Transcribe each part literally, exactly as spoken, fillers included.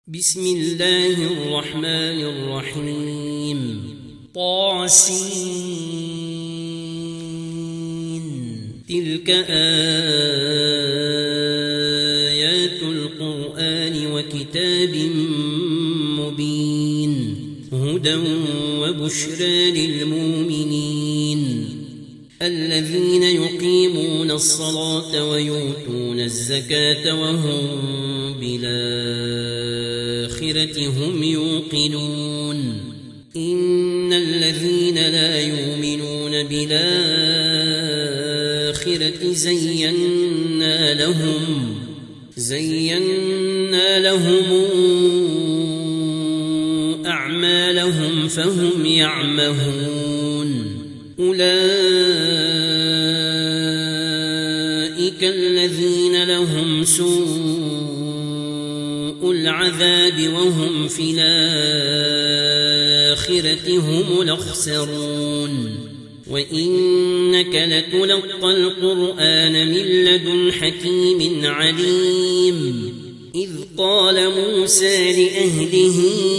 بسم الله الرحمن الرحيم طاسين تلك آيات القرآن وكتاب مبين هدى وبشرى للمؤمنين الذين يقيمون الصلاة ويؤتون الزكاة وهم بالآخرة هم يوقنون إن الذين لا يؤمنون بالآخرة زينا لهم زينا لهم أعمالهم فهم يعمهون أولئك الذين لهم سوء العذاب وهم في الآخرة هم الأخسرون وإنك لتلقى القرآن من لدن حكيم عليم إذ قال موسى لأهله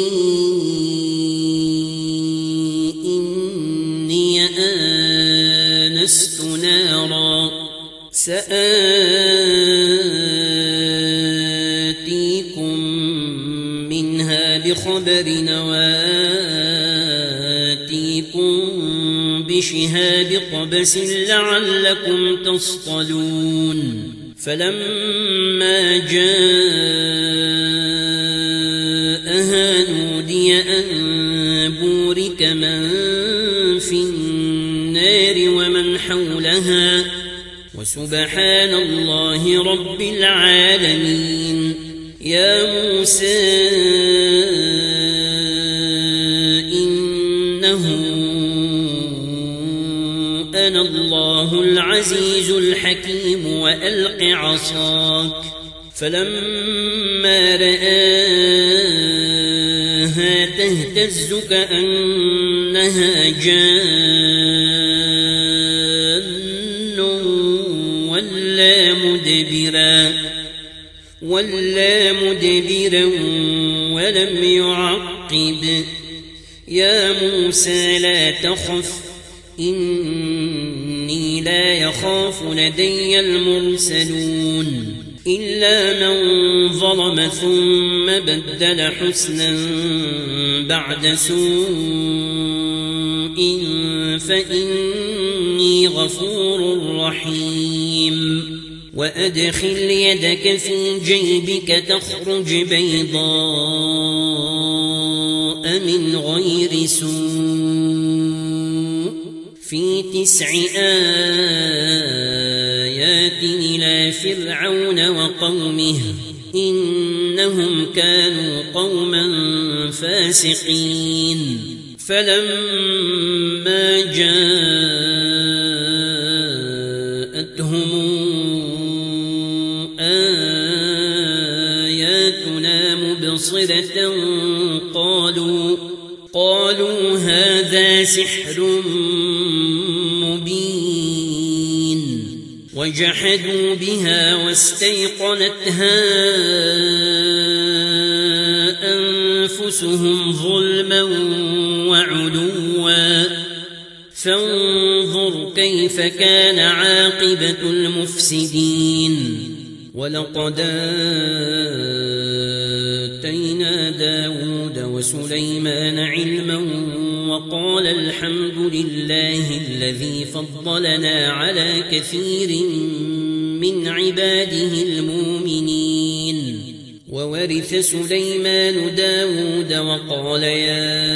آنست نارا سآتيكم منها بخبر وآتيكم بشهاب قبس لعلكم تصطلون فلما جاءها نودي أن بورك من في النار ومن حولها وسبحان الله رب العالمين يا موسى إنه أنا الله العزيز الحكيم وألق عصاك فلما رآها تهتز كأنها جان ولا مدبرا ولا مدبرا ولم يعقب يا موسى لا تخف إني لا يخاف لدي المرسلون إلا من ظلم ثم بدل حسنا بعد سوء فإني غفور رحيم وأدخل يدك في جيبك تخرج بيضاء من غير سوء في تسع آيات إلى فرعون وقومه إنهم كانوا قوما فاسقين فلما جاءتهم آياتنا مبصرة قالوا قالوا هذا سحر مبين وجحدوا بها واستيقنتها أنفسهم ظلما وعلوا فانظر كيف كان عاقبة المفسدين ولقد آتينا داود وسليمان علما وقال الحمد لله الذي فضلنا على كثير من عباده المؤمنين وورث سليمان داود وقال يا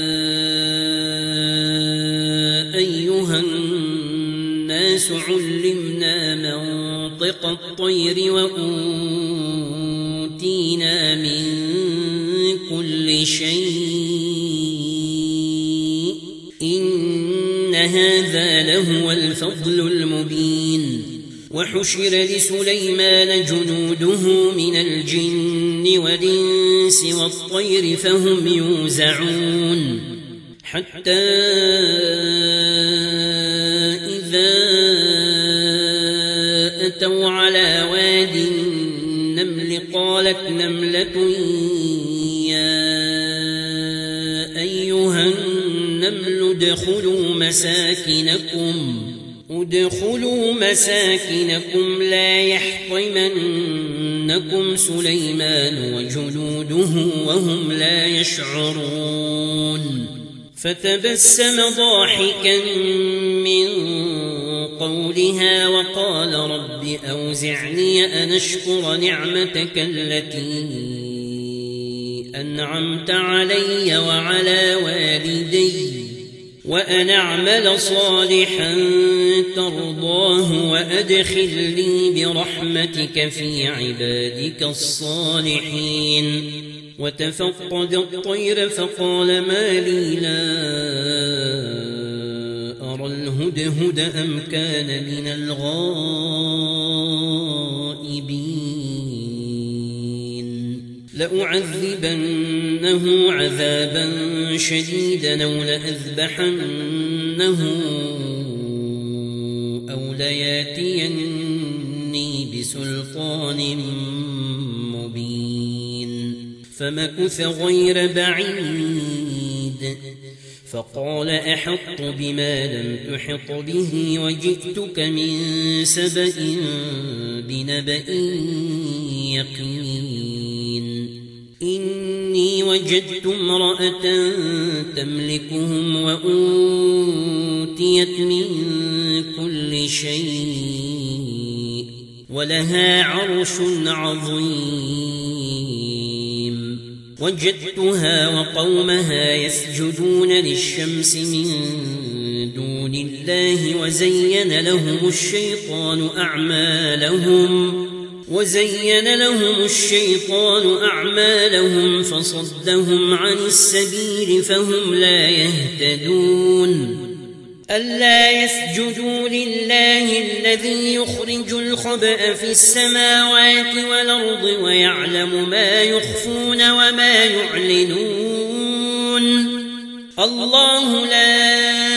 أيها الناس علمنا منطق الطير وأوتينا من كل شيء إن هذا لهو الفضل المبين وحشر لسليمان جنوده من الجن والإنس والطير فهم يوزعون حتى إذا أتوا على واد النمل قال وقالت نملة يا أيها النمل ادخلوا مساكنكم ادخلوا مساكنكم لا يحطمنكم سليمان وجنوده وهم لا يشعرون فتبسم ضاحكا من قولها وقال رب أوزعني أن أشكر نعمتك التي أنعمت علي وعلى والدي وأن أعمل صالحا ترضاه وأدخلني برحمتك في عبادك الصالحين وتفقد الطير فقال ما لي لا أرى الهدهد أم كان من الغائبين لأعذبنه عذابا شديدا أو لأذبحنه أو لياتيني بسلطان مبين فمكث غير بعيد فقال أحط بما لم تحط به وجئتك من سبأ بنبأ يقين إني وجدت امرأة تملكهم وأوتيت من كل شيء ولها عرش عظيم وجدتها وقومها يسجدون للشمس من دون الله وزين لهم الشيطان أعمالهم وزين لهم الشيطان أعمالهم فصدهم عن السبيل فهم لا يهتدون ألا يسجدوا لله الذي يخرج الخبأ في السماوات والأرض ويعلم ما يخفون وما يعلنون الله لا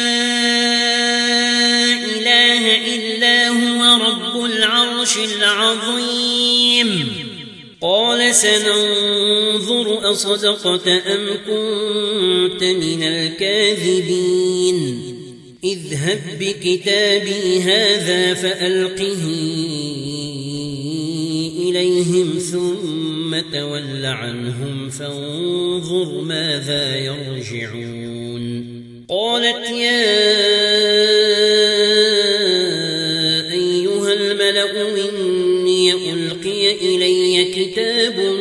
إله إلا هو رب العرش العظيم قال سننظر أصدقت أم كنت من الكاذبين اذهب بكتابي هذا فألقه إليهم ثم تول عنهم فانظر ماذا يرجعون قالت يا أيها الملأ إني ألقي إلي كتاب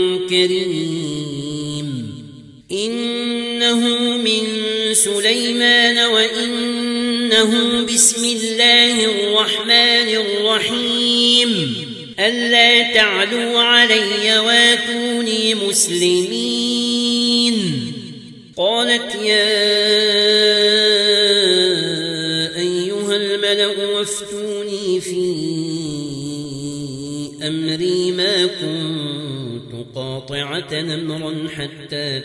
كريم إنه من سليمان وإنه بسم الله الرحمن الرحيم ألا تعلوا علي واتوني مسلمين قالت يا أيها الملأ وافتوني في أمري ما كنت قاطعة أمرا حتى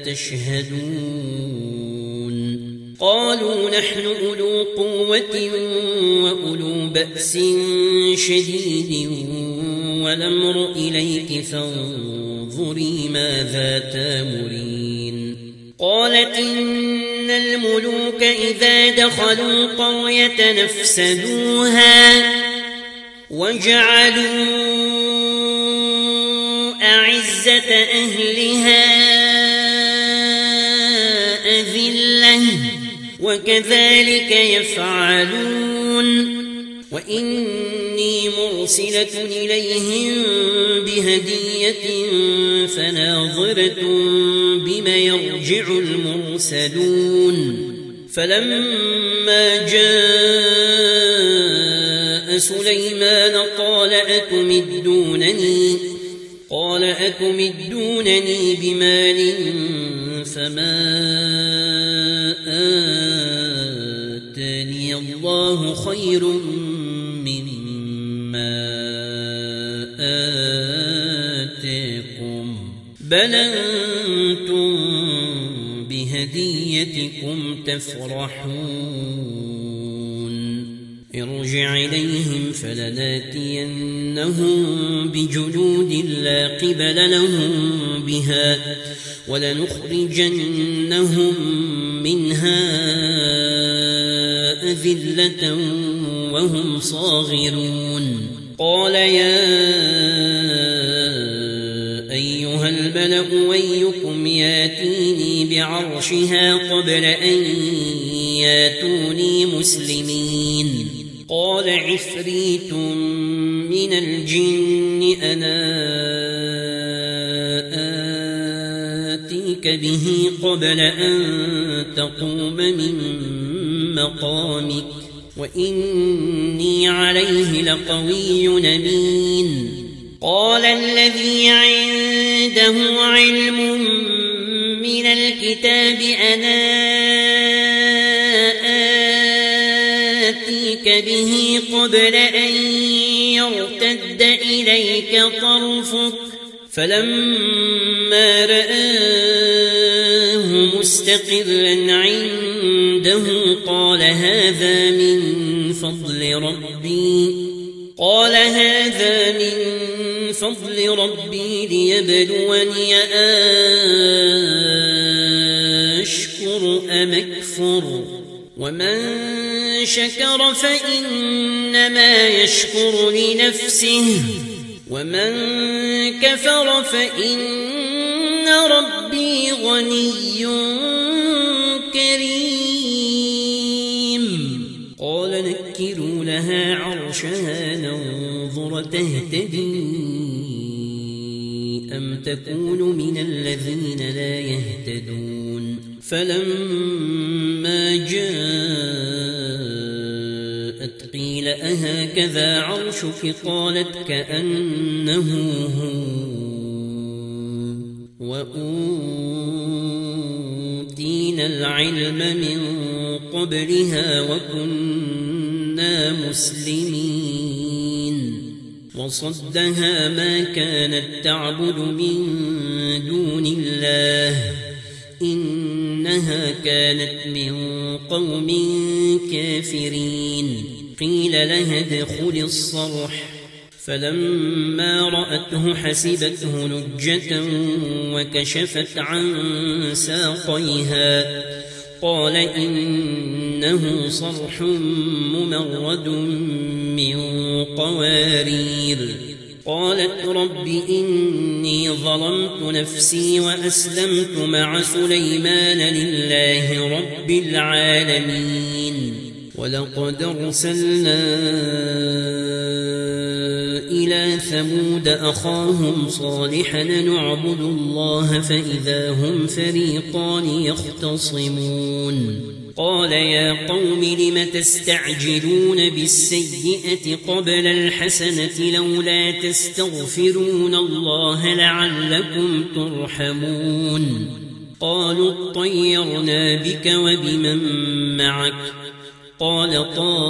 تشهدون قالوا نحن أولو قوة وأولو بأس شديد والأمر إليك فانظري ماذا تامرين قالت إن الملوك إذا دخلوا قرية نفسدوها وجعلوا أعزة أهلها أذلة وكذلك يفعلون وإني مرسلة إليهم بهدية فناظرة بما يرجع المرسلون فلما جاء سليمان قال أتمدونني قال أتمدونني بمال فما آتاني الله خير مما آتاكم بل أنتم بهديتكم تفرحون ارجع إليهم فلناتينهم بجنود لا قبل لهم بها ولنخرجنهم منها أذلة وهم صاغرون قال يا أيها الملأ أيكم ياتيني بعرشها قبل أن ياتوني مسلمين قال عفريت من الجن أنا آتيك به قبل أن تقوم من مقامك وإني عليه لقوي أمين قال الذي عنده علم من الكتاب أنا آتيك به قبل أن يرتد إليك طرفك فلما رآه مستقرا عنده قال هذا من فضل ربي قال هذا من فضل ربي ليبلوني أشكر أم أكفر ومن شكر فإنما يشكر لنفسه ومن كفر فإن ربي غني كريم قال نكروا لها عرشها ننظر تهتدي أم تكون من الذين لا يهتدون فلما جاءت قيل أهكذا عرشك قالت كأنه هو وأوتينا العلم من قبلها وكنا مسلمين وصدها ما كانت تعبد من دون الله إنها كانت من قوم كافرين قيل لها ادخل الصرح فلما رأته حسبته لجة وكشفت عن ساقيها قال إنه صرح ممرد من قوارير قالت رب إني ظلمت نفسي وأسلمت مع سليمان لله رب العالمين ولقد أرسلنا إلى ثمود أخاهم صالحا نعبد الله فإذا هم فريقان يختصمون قال يا قوم لم تستعجلون بالسيئة قبل الحسنة لولا تستغفرون الله لعلكم ترحمون قالوا اطيرنا بك وبمن معك قال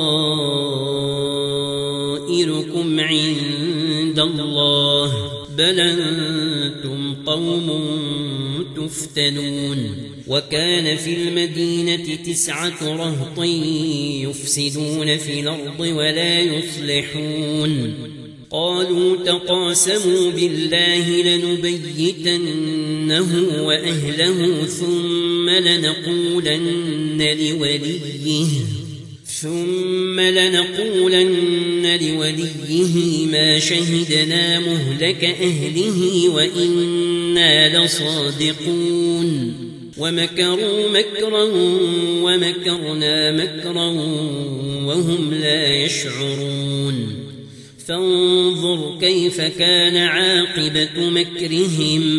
طائركم عند الله بل أنتم قوم تفتنون وكان في المدينة تسعة رهط يفسدون في الأرض ولا يصلحون قالوا تقاسموا بالله لنبيتنه وأهله ثم لنقولن لوليه ثم لنقولن لوليه ما شهدنا مهلك أهله وإنا لصادقون ومكروا مكرا ومكرنا مكرا وهم لا يشعرون فانظر كيف كان عاقبة مكرهم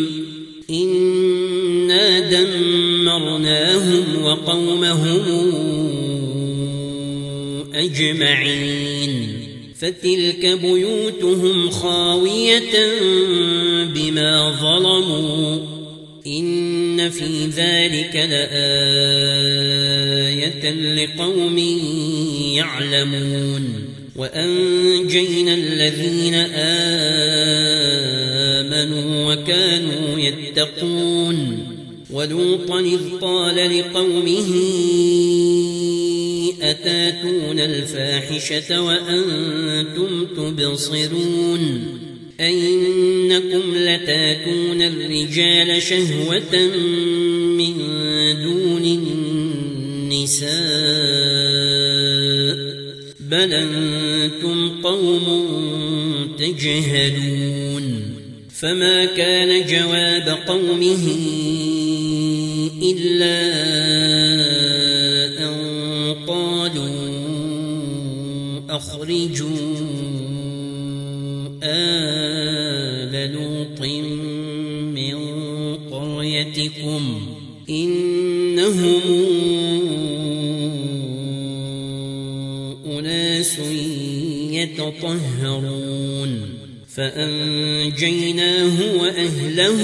إنا دمرناهم وقومهم أجمعين فتلك بيوتهم خاوية بما ظلموا إن في ذلك لآية لقوم يعلمون وأنجينا الذين آمنوا وكانوا يتقون ولوطا إذ قال لقومه أتاتون الفاحشة وأنتم تبصرون أئنكم لتاتون الرجال شهوة من دون النساء بل أنتم قوم تجهلون فما كان جواب قومه إلا أن قالوا أخرجوا آل لوط من قريتكم إنهم أناس يتطهرون فأنجيناه وأهله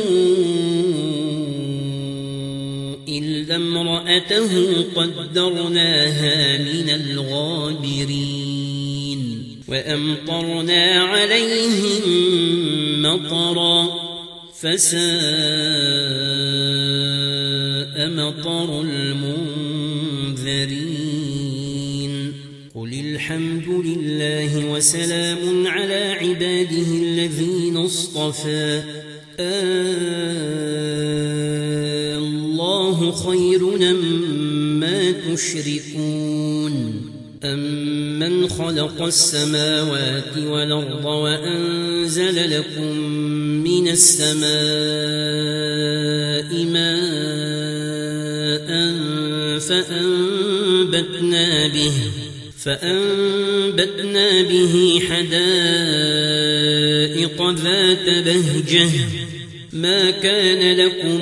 إلا امرأته قدرناها من الغابرين وأمطرنا عليهم مطرا فساء مطر المنذرين قل الحمد لله وسلام على عباده الذين اصطفى الله خير أمّا تشركون أمن خلق السماوات والأرض وأنزل لكم من السماء ماء فأنبتنا به فأنبتنا به حدائق ذات بهجة ما كان لكم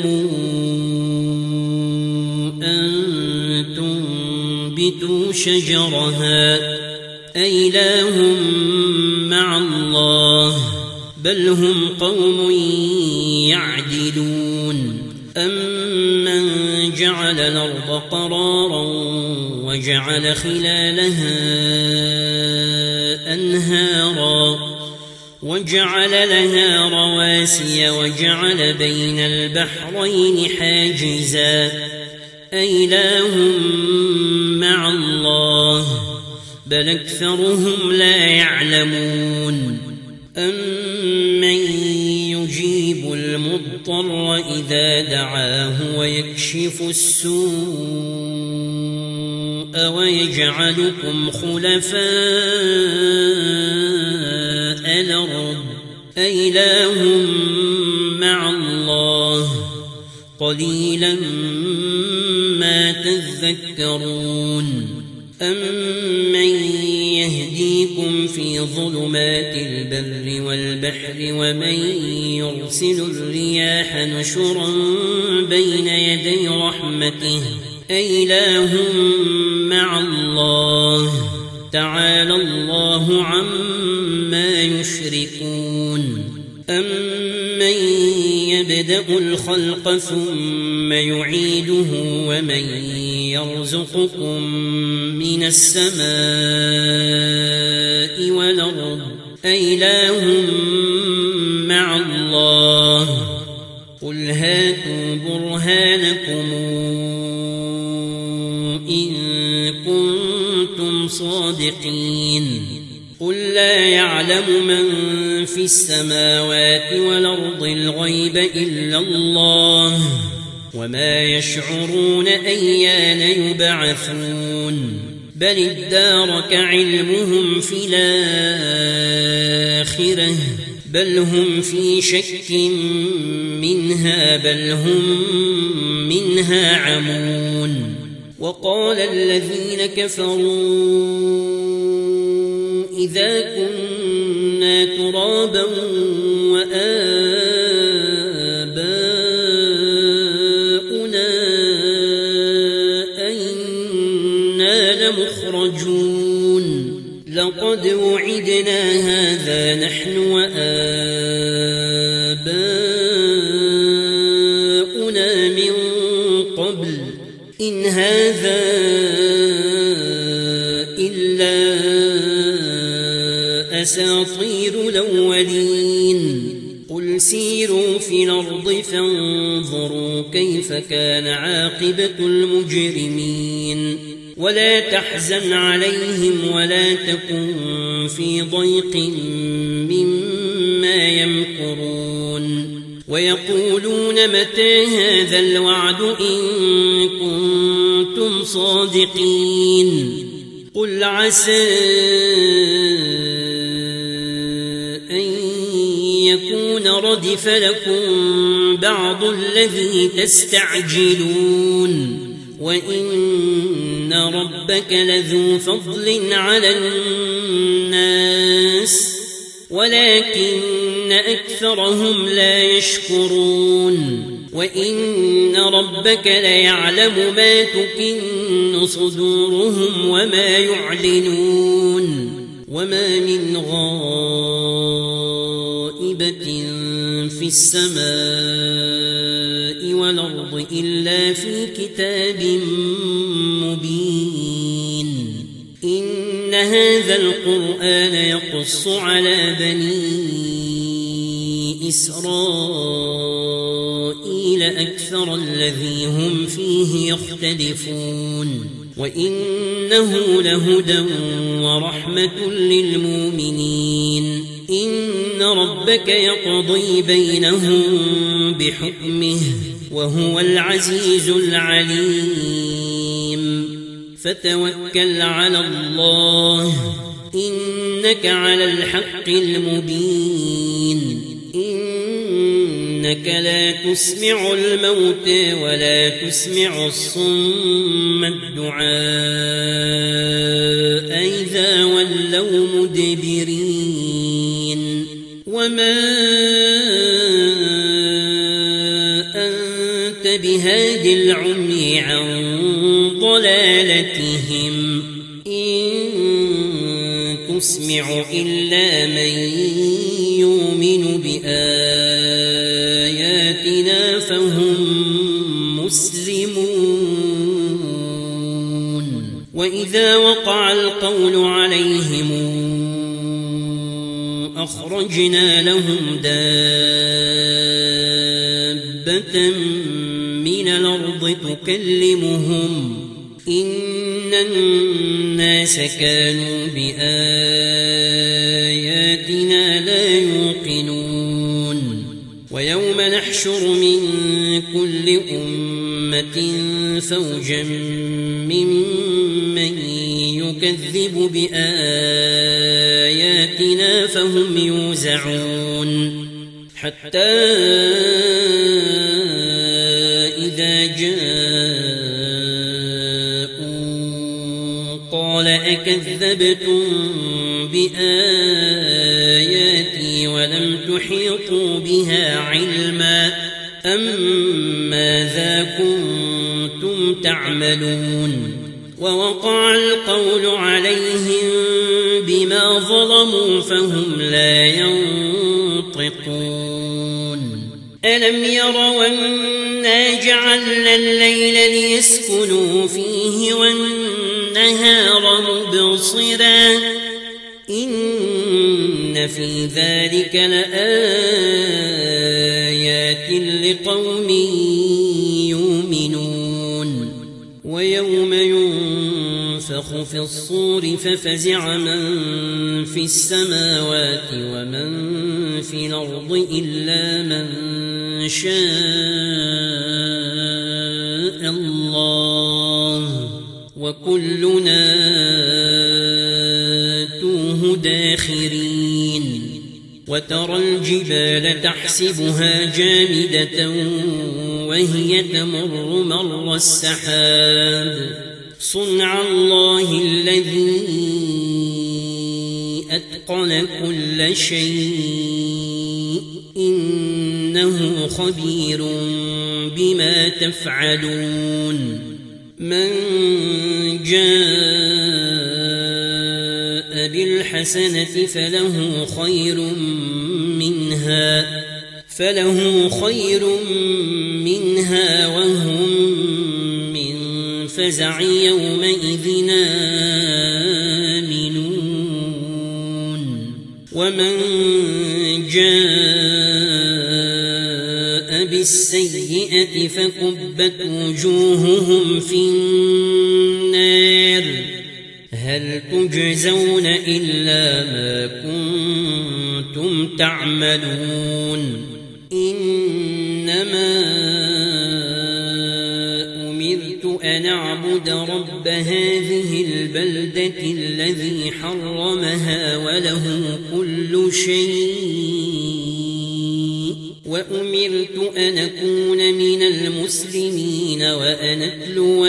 أن تنبتوا شجرها أإله مع الله بل هم قوم يعدلون أمن جعل الأرض قرارا وجعل خلالها أنهارا وجعل لها رواسي وجعل بين البحرين حاجزا أإله مع الله بل أكثرهم لا يعلمون أمن يجيب المضطر إذا دعاه ويكشف السوء ويجعلكم خلفاء الأرض أإله مع الله قليلا ما تذكرون أمن يهديكم في ظلمات البر والبحر ومن يرسل الرياح نشرا بين يدي رحمته أإله مع الله تعالى الله عما يشركون أمن يبدأ الخلق ثم يعيده ومن يرزقكم من السماء والأرض أإله مع الله قل هاتوا برهانكم إن كنتم صادقين قل لا يعلم من في السماوات والأرض الغيب إلا الله وما يشعرون أيان يبعثون بل ادارك علمهم في الآخرة بل هم في شك منها بل هم منها عمون وقال الذين كفروا إذا كنا ترابا وآباؤنا أئنا لمخرجون لقد وعدنا هذا نحن وآباؤنا من قبل إن هذا إلا أساطير الأولين قل قل سيروا في الأرض فانظروا كيف كان عاقبة المجرمين ولا تحزن عليهم ولا تكن في ضيق مما يمكرون ويقولون متى هذا الوعد إن كنتم صادقين قل عسى أن يكون ردف لكم بعض الذي تستعجلون وإن ربك لذو فضل على الناس ولكن أكثرهم لا يشكرون وإن ربك ليعلم ما تكن صدورهم وما يعلنون وما من غائبة في السماء والأرض إلا في كتاب مبين إن هذا القرآن يقص على بني إسرائيل أكثر الذي هم فيه يختلفون وإنه لهدى ورحمة للمؤمنين إن ربك يقضي بينهم بحكمه وهو العزيز العليم فتوكل على الله إنك على الحق المبين إنك لا تسمع الموتى ولا تسمع الصم الدعاء إذا ولوا مدبرين وما أنت بهاد العمي عن ضلالتهم إن تسمع إلا من يؤمن بآياتنا فهم مسلمون وإذا وقع القول عليهم أخرجنا لهم دابة من الأرض تكلمهم إن الناس كانوا بآياتنا لا يوقنون ويوم نحشر من كل أمة فوجا ممن يكذب بآياتنا فهم يوزعون حتى إذا جاءوا قال أكذبتم بآياتي ولم تحيطوا بها علما أم ماذا كنتم تعملون ووقع القول عليهم بما ظلموا فهم لا ينطقون ألم يروا أنا جعلنا الليل ليسكنوا فيه والنهار مبصرا إن في ذلك لآيات لقوم يؤمنون ويوم ينفخ في الصور ففزع من في السماوات ومن في الأرض إلا من شاء الله وكلنا آتوه داخرين وترى الجبال تحسبها جامدة وهي تمر مر السحاب صنع الله الذي أتقن كل شيء إنه خبير بما تفعلون من جاء بالحسنة فله خير منها فله خير منها وهم من فزع يومئذ آمنون ومن جاء بالسيئة فكبت وجوههم في النار هل تجزون إلا ما كنتم تعملون إنما أمرت أن أعبد رب هذه البلدة الذي حرمها وله كل شيء وأمرت أن أكون من المسلمين وأن أتلو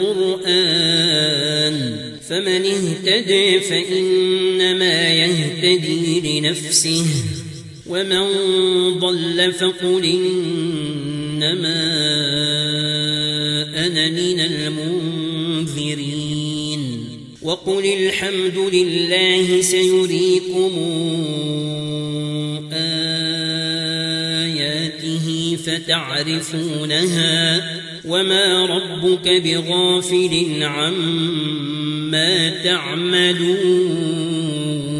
القرآن فمن اهتدى فإنما يهتدي لنفسه ومن ضل فقل إنما أنا من المنذرين وقل الحمد لله سيريكم آياته فتعرفونها وما ربك بغافل عما تعملون